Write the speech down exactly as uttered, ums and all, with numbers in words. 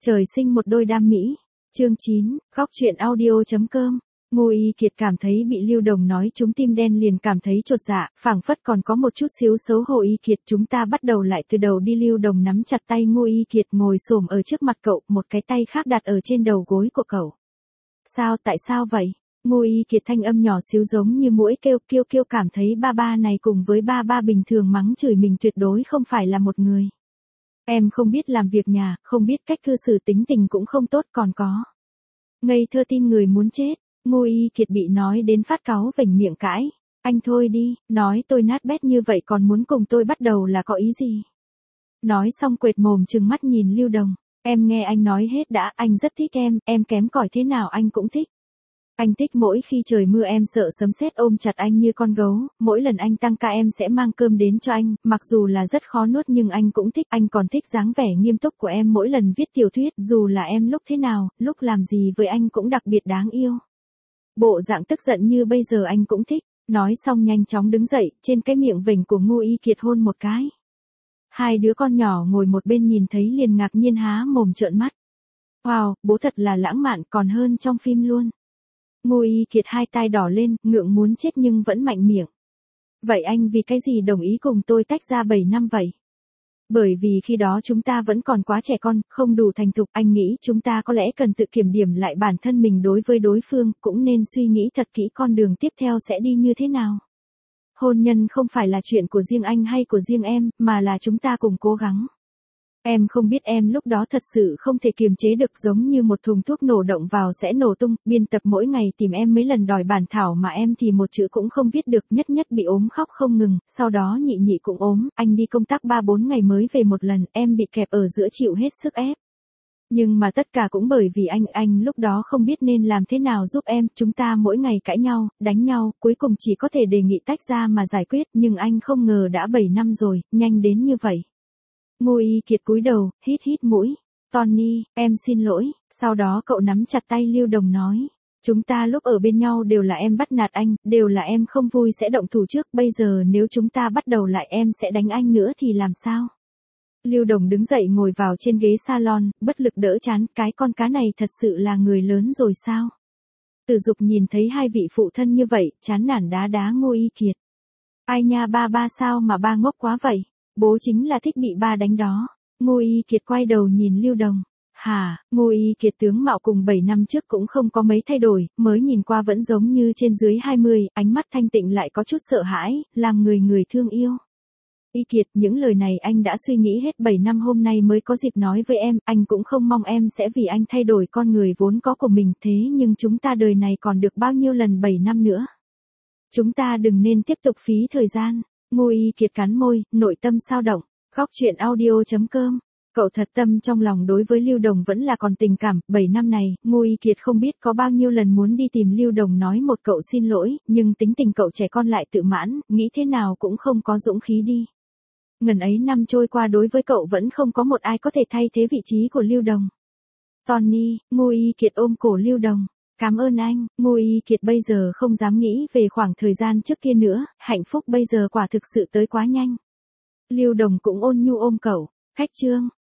Trời sinh một đôi đam mỹ. Chương chín, góc truyện audio.com. Ngô Y Kiệt cảm thấy bị Lưu Đồng nói trúng tim đen liền cảm thấy chột dạ, phảng phất còn có một chút xíu xấu hổ. Y Kiệt, chúng ta bắt đầu lại từ đầu đi. Lưu Đồng nắm chặt tay Ngô Y Kiệt ngồi xổm ở trước mặt cậu, một cái tay khác đặt ở trên đầu gối của cậu. Sao, tại sao vậy? Ngô Y Kiệt thanh âm nhỏ xíu giống như muỗi kêu. Kiêu Kiêu cảm thấy ba ba này cùng với ba ba bình thường mắng chửi mình tuyệt đối không phải là một người. Em không biết làm việc nhà, không biết cách cư xử, tính tình cũng không tốt, còn có ngây thơ tin người muốn chết. Ngô Y Kiệt bị nói đến phát cáu vểnh miệng cãi. Anh thôi đi, nói tôi nát bét như vậy còn muốn cùng tôi bắt đầu là có ý gì? Nói xong quệt mồm trừng mắt nhìn Lưu Đồng. Em nghe anh nói hết đã, anh rất thích em, em kém cỏi thế nào anh cũng thích. Anh thích mỗi khi trời mưa em sợ sấm sét ôm chặt anh như con gấu, mỗi lần anh tăng ca em sẽ mang cơm đến cho anh, mặc dù là rất khó nuốt nhưng anh cũng thích. Anh còn thích dáng vẻ nghiêm túc của em mỗi lần viết tiểu thuyết, dù là em lúc thế nào, lúc làm gì với anh cũng đặc biệt đáng yêu. Bộ dạng tức giận như bây giờ anh cũng thích. Nói xong nhanh chóng đứng dậy, trên cái miệng vểnh của Ngô Y Kiệt hôn một cái. Hai đứa con nhỏ ngồi một bên nhìn thấy liền ngạc nhiên há mồm trợn mắt. Wow, bố thật là lãng mạn, còn hơn trong phim luôn. Ngô Y Kiệt hai tai đỏ lên, ngượng muốn chết nhưng vẫn mạnh miệng. Vậy anh vì cái gì đồng ý cùng tôi tách ra bảy năm vậy? Bởi vì khi đó chúng ta vẫn còn quá trẻ con, không đủ thành thục. Anh nghĩ chúng ta có lẽ cần tự kiểm điểm lại bản thân mình đối với đối phương, cũng nên suy nghĩ thật kỹ con đường tiếp theo sẽ đi như thế nào. Hôn nhân không phải là chuyện của riêng anh hay của riêng em, mà là chúng ta cùng cố gắng. Em không biết em lúc đó thật sự không thể kiềm chế được, giống như một thùng thuốc nổ động vào sẽ nổ tung. Biên tập mỗi ngày tìm em mấy lần đòi bản thảo mà em thì một chữ cũng không viết được, nhất nhất bị ốm khóc không ngừng, sau đó nhị nhị cũng ốm, anh đi công tác ba bốn ngày mới về một lần, em bị kẹp ở giữa chịu hết sức ép. Nhưng mà tất cả cũng bởi vì anh, anh lúc đó không biết nên làm thế nào giúp em, chúng ta mỗi ngày cãi nhau, đánh nhau, cuối cùng chỉ có thể đề nghị tách ra mà giải quyết, nhưng anh không ngờ đã bảy năm rồi, nhanh đến như vậy. Ngô Y Kiệt cúi đầu, hít hít mũi. Tony, em xin lỗi. Sau đó cậu nắm chặt tay Lưu Đồng nói. Chúng ta lúc ở bên nhau đều là em bắt nạt anh, đều là em không vui sẽ động thủ trước, bây giờ nếu chúng ta bắt đầu lại em sẽ đánh anh nữa thì làm sao? Lưu Đồng đứng dậy ngồi vào trên ghế salon, bất lực đỡ chán, cái con cá này thật sự là người lớn rồi sao? Tử Dục nhìn thấy hai vị phụ thân như vậy, chán nản đá đá Ngô Y Kiệt. Ai nha ba ba, sao mà ba ngốc quá vậy? Bố chính là thích bị ba đánh đó. Ngô Y Kiệt quay đầu nhìn Lưu Đồng. Hả, Ngô Y Kiệt tướng mạo cùng bảy năm trước cũng không có mấy thay đổi, mới nhìn qua vẫn giống như trên dưới hai mươi, ánh mắt thanh tịnh lại có chút sợ hãi, làm người người thương yêu. Y Kiệt, những lời này anh đã suy nghĩ hết bảy năm, hôm nay mới có dịp nói với em, anh cũng không mong em sẽ vì anh thay đổi con người vốn có của mình, thế nhưng chúng ta đời này còn được bao nhiêu lần bảy năm nữa. Chúng ta đừng nên tiếp tục phí thời gian. Ngô Y Kiệt cắn môi, nội tâm sao động. Góc truyện audio.com. Cậu thật tâm trong lòng đối với Lưu Đồng vẫn là còn tình cảm. Bảy năm này, Ngô Y Kiệt không biết có bao nhiêu lần muốn đi tìm Lưu Đồng nói một cậu xin lỗi, nhưng tính tình cậu trẻ con lại tự mãn, nghĩ thế nào cũng không có dũng khí đi. Ngần ấy năm trôi qua đối với cậu vẫn không có một ai có thể thay thế vị trí của Lưu Đồng. Tony, Ngô Y Kiệt ôm cổ Lưu Đồng. Cảm ơn anh. Ngô Y Kiệt bây giờ không dám nghĩ về khoảng thời gian trước kia nữa, hạnh phúc bây giờ quả thực sự tới quá nhanh. Lưu Đồng cũng ôn nhu ôm cậu. Khách Trương,